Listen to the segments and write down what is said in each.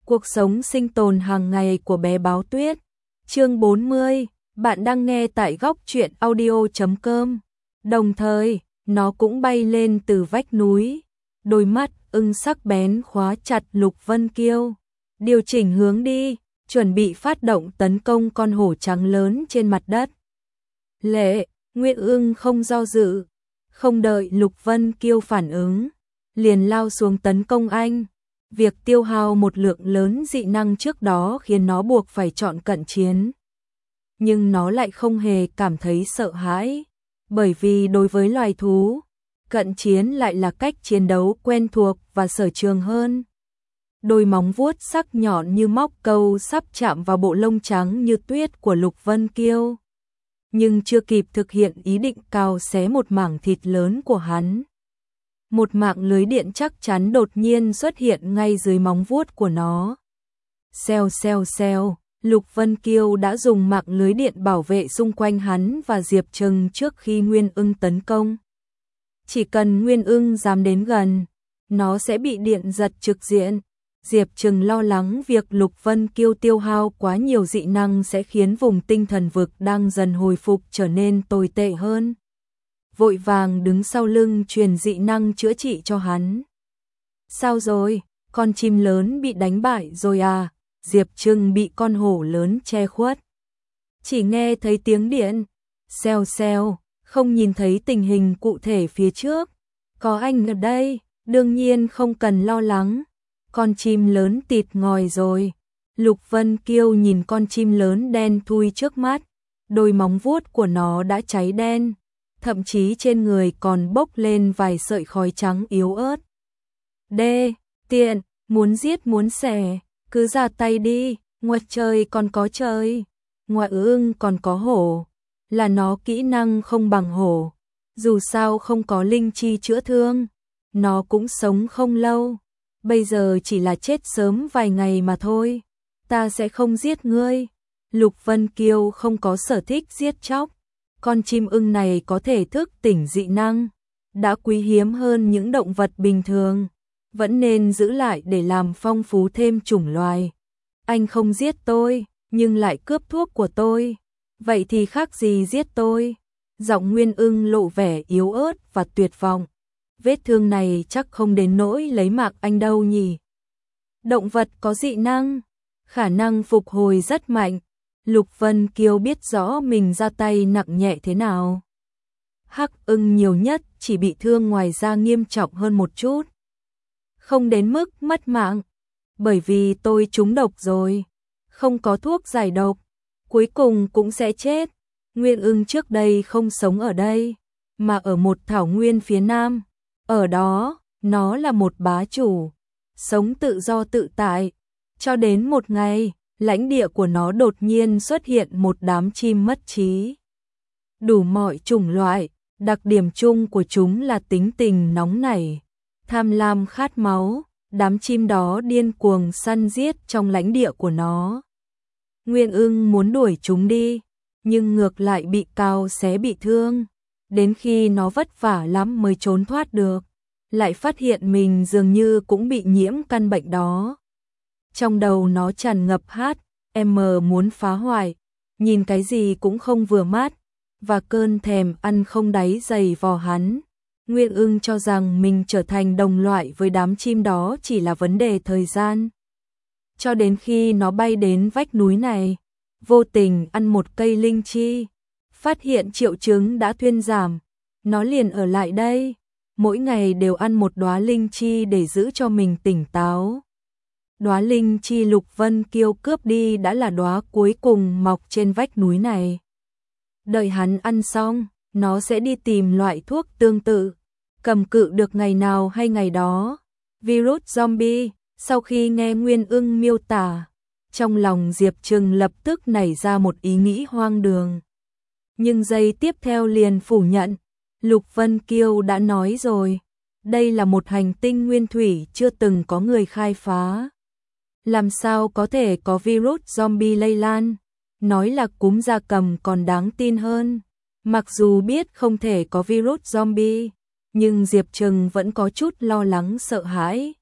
Cuộc sống sinh tồn hàng ngày của bé báo tuyết. Chương 40, bạn đang nghe tại góc truyện audio.com. Đồng thời, nó cũng bay lên từ vách núi. Đôi mắt ưng sắc bén khóa chặt Lục Vân Kiêu. Điều chỉnh hướng đi, chuẩn bị phát động tấn công con hổ trắng lớn trên mặt đất. Lệ, Nguyên Ưng không do dự, không đợi Lục Vân Kiêu phản ứng, liền lao xuống tấn công anh. Việc tiêu hao một lượng lớn dị năng trước đó khiến nó buộc phải chọn cận chiến. Nhưng nó lại không hề cảm thấy sợ hãi, bởi vì đối với loài thú, cận chiến lại là cách chiến đấu quen thuộc và sở trường hơn. Đôi móng vuốt sắc nhọn như móc câu sắp chạm vào bộ lông trắng như tuyết của Lục Vân Kiêu. Nhưng chưa kịp thực hiện ý định cào xé một mảng thịt lớn của hắn, một mạng lưới điện chắc chắn đột nhiên xuất hiện ngay dưới móng vuốt của nó. Xèo xèo xèo, Lục Vân Kiêu đã dùng mạng lưới điện bảo vệ xung quanh hắn và Diệp Trừng trước khi Nguyên Ưng tấn công. Chỉ cần Nguyên Ưng dám đến gần, nó sẽ bị điện giật trực diện. Diệp Trừng lo lắng việc Lục Vân Kiêu tiêu hao quá nhiều dị năng sẽ khiến vùng tinh thần vực đang dần hồi phục trở nên tồi tệ hơn. Vội vàng đứng sau lưng truyền dị năng chữa trị cho hắn. Sao rồi, con chim lớn bị đánh bại rồi à? Diệp Trừng bị con hổ lớn che khuất. Chỉ nghe thấy tiếng điện, xèo xèo, không nhìn thấy tình hình cụ thể phía trước. Có anh ở đây, đương nhiên không cần lo lắng. Con chim lớn tịt ngòi rồi. Lục Vân Kiêu nhìn con chim lớn đen thui trước mắt. Đôi móng vuốt của nó đã cháy đen, thậm chí trên người còn bốc lên vài sợi khói trắng yếu ớt. Đê, tiện, muốn giết muốn xẻ, cứ ra tay đi, ngoài trời còn có trời, ngoài ưng còn có hổ, là nó kỹ năng không bằng hổ, dù sao không có linh chi chữa thương, nó cũng sống không lâu, bây giờ chỉ là chết sớm vài ngày mà thôi, ta sẽ không giết ngươi. Lục Vân Kiêu không có sở thích giết chóc. Con chim ưng này có thể thức tỉnh dị năng, đã quý hiếm hơn những động vật bình thường, vẫn nên giữ lại để làm phong phú thêm chủng loài. Anh không giết tôi, nhưng lại cướp thuốc của tôi, vậy thì khác gì giết tôi? Giọng Nguyên Ưng lộ vẻ yếu ớt và tuyệt vọng. Vết thương này chắc không đến nỗi lấy mạng anh đâu nhỉ? Động vật có dị năng, khả năng phục hồi rất mạnh. Lục Vân Kiêu biết rõ mình ra tay nặng nhẹ thế nào. Hắc ưng nhiều nhất chỉ bị thương ngoài da nghiêm trọng hơn một chút. Không đến mức mất mạng, bởi vì tôi trúng độc rồi, không có thuốc giải độc, cuối cùng cũng sẽ chết. Nguyên Ưng trước đây không sống ở đây, mà ở một thảo nguyên phía nam. Ở đó, nó là một bá chủ, sống tự do tự tại, cho đến một ngày lãnh địa của nó đột nhiên xuất hiện một đám chim mất trí. Đủ mọi chủng loại, đặc điểm chung của chúng là tính tình nóng nảy, tham lam khát máu, đám chim đó điên cuồng săn giết trong lãnh địa của nó. Nguyên Ưng muốn đuổi chúng đi, nhưng ngược lại bị cào xé bị thương, đến khi nó vất vả lắm mới trốn thoát được, lại phát hiện mình dường như cũng bị nhiễm căn bệnh đó. Trong đầu nó tràn ngập muốn phá hoại, nhìn cái gì cũng không vừa mắt, và cơn thèm ăn không đáy dày vò hắn. Nguyên Ưng cho rằng mình trở thành đồng loại với đám chim đó chỉ là vấn đề thời gian. Cho đến khi nó bay đến vách núi này, vô tình ăn một cây linh chi, phát hiện triệu chứng đã thuyên giảm, nó liền ở lại đây, mỗi ngày đều ăn một đóa linh chi để giữ cho mình tỉnh táo. Đóa linh chi Lục Vân Kiêu cướp đi đã là đóa cuối cùng mọc trên vách núi này. Đợi hắn ăn xong, nó sẽ đi tìm loại thuốc tương tự, cầm cự được ngày nào hay ngày đó. Virus zombie, sau khi nghe Nguyên Ưng miêu tả, trong lòng Diệp Trừng lập tức nảy ra một ý nghĩ hoang đường. Nhưng giây tiếp theo liền phủ nhận, Lục Vân Kiêu đã nói rồi, đây là một hành tinh nguyên thủy chưa từng có người khai phá. Làm sao có thể có virus zombie lây lan? Nói là cúm gia cầm còn đáng tin hơn. Mặc dù biết không thể có virus zombie, nhưng Diệp Trừng vẫn có chút lo lắng sợ hãi.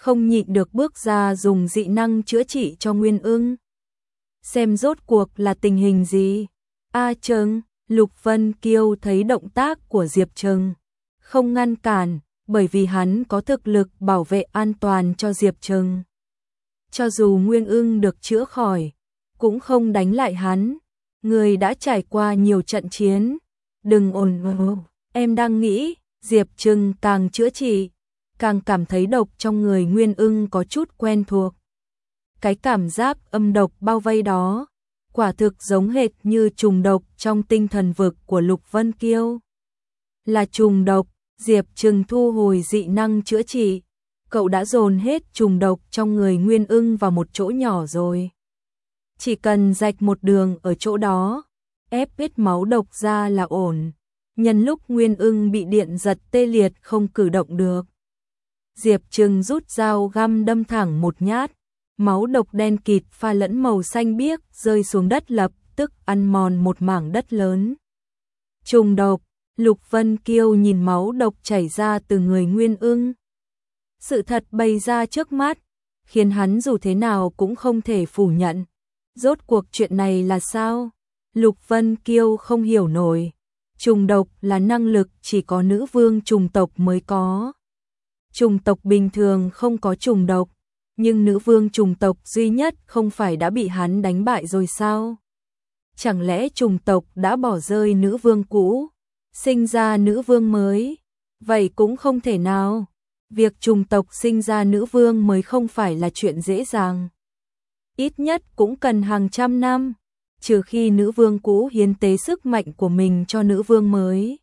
không nhịn được bước ra dùng dị năng chữa trị cho Nguyên Ưng. Xem rốt cuộc là tình hình gì? A Trừng, Lục Vân Kiêu thấy động tác của Diệp Trừng, không ngăn cản, bởi vì hắn có thực lực bảo vệ an toàn cho Diệp Trừng. Cho dù Nguyên Ưng được chữa khỏi, cũng không đánh lại hắn. Người đã trải qua nhiều trận chiến, đừng ồn ào. Em đang nghĩ, Diệp Trừng càng chữa trị, càng cảm thấy độc trong người Nguyên Ưng có chút quen thuộc. Cái cảm giác âm độc bao vây đó, quả thực giống hệt như trùng độc trong tinh thần vực của Lục Vân Kiêu. Là trùng độc, Diệp Trừng thu hồi dị năng chữa trị, cậu đã dồn hết trùng độc trong người Nguyên Ưng vào một chỗ nhỏ rồi. Chỉ cần rạch một đường ở chỗ đó, ép hết máu độc ra là ổn. Nhân lúc Nguyên Ưng bị điện giật tê liệt không cử động được, Diệp Trừng rút dao găm đâm thẳng một nhát, máu độc đen kịt pha lẫn màu xanh biếc rơi xuống đất lập tức ăn mòn một mảng đất lớn. Trùng độc, Lục Vân Kiêu nhìn máu độc chảy ra từ người Nguyên Ưng. Sự thật bày ra trước mắt, khiến hắn dù thế nào cũng không thể phủ nhận. Rốt cuộc chuyện này là sao? Lục Vân Kiêu không hiểu nổi. Trùng độc là năng lực chỉ có nữ vương trùng tộc mới có. Trùng tộc bình thường không có trùng độc, nhưng nữ vương trùng tộc duy nhất không phải đã bị hắn đánh bại rồi sao? Chẳng lẽ trùng tộc đã bỏ rơi nữ vương cũ, sinh ra nữ vương mới? Vậy cũng không thể nào. Việc trùng tộc sinh ra nữ vương mới không phải là chuyện dễ dàng. Ít nhất cũng cần hàng trăm năm, trừ khi nữ vương cũ hiến tế sức mạnh của mình cho nữ vương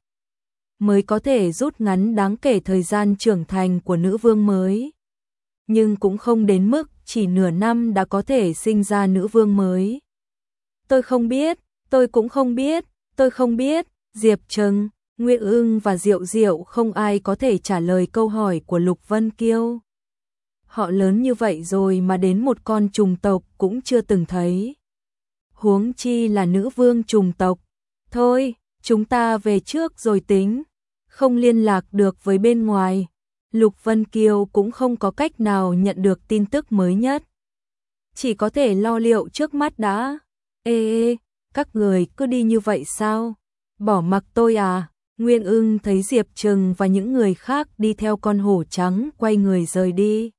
mới có thể rút ngắn đáng kể thời gian trưởng thành của nữ vương mới. Nhưng cũng không đến mức chỉ nửa năm đã có thể sinh ra nữ vương mới. Tôi không biết, tôi cũng không biết, tôi không biết. Diệp Trừng, Nguyên Ưng và Diệu Diệu không ai có thể trả lời câu hỏi của Lục Vân Kiêu. Họ lớn như vậy rồi mà đến một con trùng tộc cũng chưa từng thấy. Huống chi là nữ vương trùng tộc. Thôi, chúng ta về trước rồi tính. Không liên lạc được với bên ngoài, Lục Vân Kiêu cũng không có cách nào nhận được tin tức mới nhất. Chỉ có thể lo liệu trước mắt đã. Ê, các người cứ đi như vậy sao? Bỏ mặc tôi à? Nguyên Ưng thấy Diệp Trừng và những người khác đi theo con hổ trắng quay người rời đi.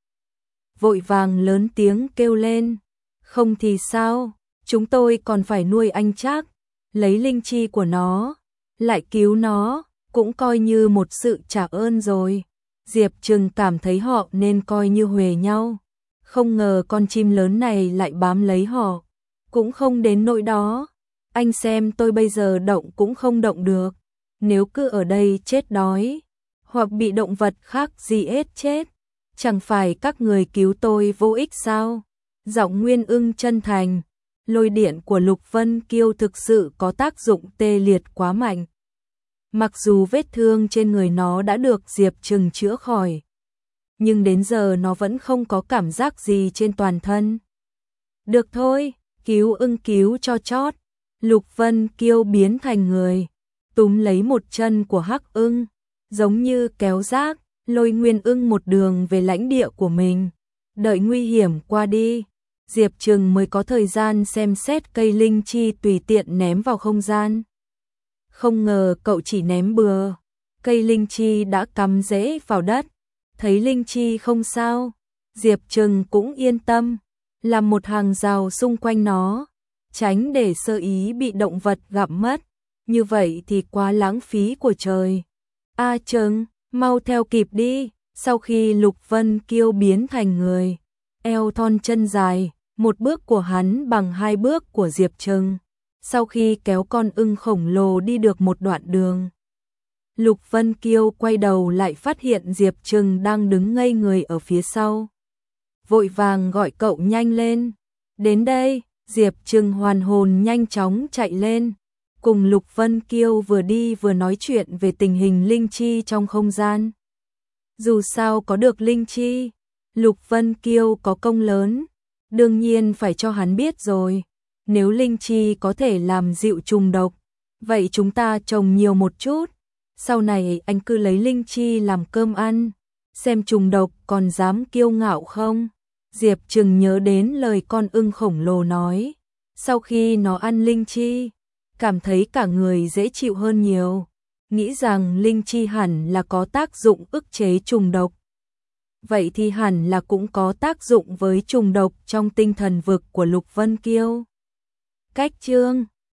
Vội vàng lớn tiếng kêu lên. Không thì sao? Chúng tôi còn phải nuôi anh Trác, lấy linh chi của nó, lại cứu nó, cũng coi như một sự trả ơn rồi. Diệp Trừng cảm thấy họ nên coi như huề nhau. Không ngờ con chim lớn này lại bám lấy họ. Cũng không đến nỗi đó. Anh xem tôi bây giờ động cũng không động được. Nếu cứ ở đây chết đói, hoặc bị động vật khác gì ết chết, chẳng phải các người cứu tôi vô ích sao? Giọng Nguyên Ưng chân thành. Lôi điện của Lục Vân Kiêu thực sự có tác dụng tê liệt quá mạnh. Mặc dù vết thương trên người nó đã được Diệp Trừng chữa khỏi, nhưng đến giờ nó vẫn không có cảm giác gì trên toàn thân. Được thôi, cứu Ưng cứu cho chót. Lục Vân Kiêu biến thành người, túm lấy một chân của Hắc Ưng, giống như kéo rác, lôi Nguyên Ưng một đường về lãnh địa của mình. Đợi nguy hiểm qua đi, Diệp Trừng mới có thời gian xem xét cây linh chi tùy tiện ném vào không gian. Không ngờ cậu chỉ ném bừa, cây linh chi đã cắm rễ vào đất. Thấy linh chi không sao, Diệp Trừng cũng yên tâm, làm một hàng rào xung quanh nó, tránh để sơ ý bị động vật gặm mất. Như vậy thì quá lãng phí của trời. A Trừng, mau theo kịp đi. Sau khi Lục Vân Kiêu biến thành người, eo thon chân dài, một bước của hắn bằng hai bước của Diệp Trừng. Sau khi kéo con ưng khổng lồ đi được một đoạn đường, Lục Vân Kiêu quay đầu lại phát hiện Diệp Trừng đang đứng ngây người ở phía sau. Vội vàng gọi cậu nhanh lên. Đến đây, Diệp Trừng hoàn hồn nhanh chóng chạy lên, cùng Lục Vân Kiêu vừa đi vừa nói chuyện về tình hình linh chi trong không gian. Dù sao có được linh chi, Lục Vân Kiêu có công lớn, đương nhiên phải cho hắn biết rồi. Nếu linh chi có thể làm dịu trùng độc, vậy chúng ta trồng nhiều một chút, sau này anh cứ lấy linh chi làm cơm ăn, xem trùng độc còn dám kiêu ngạo không? Diệp Trừng nhớ đến lời con ưng khổng lồ nói, sau khi nó ăn linh chi, cảm thấy cả người dễ chịu hơn nhiều, nghĩ rằng linh chi hẳn là có tác dụng ức chế trùng độc. Vậy thì hẳn là cũng có tác dụng với trùng độc trong tinh thần vực của Lục Vân Kiêu. Cách chương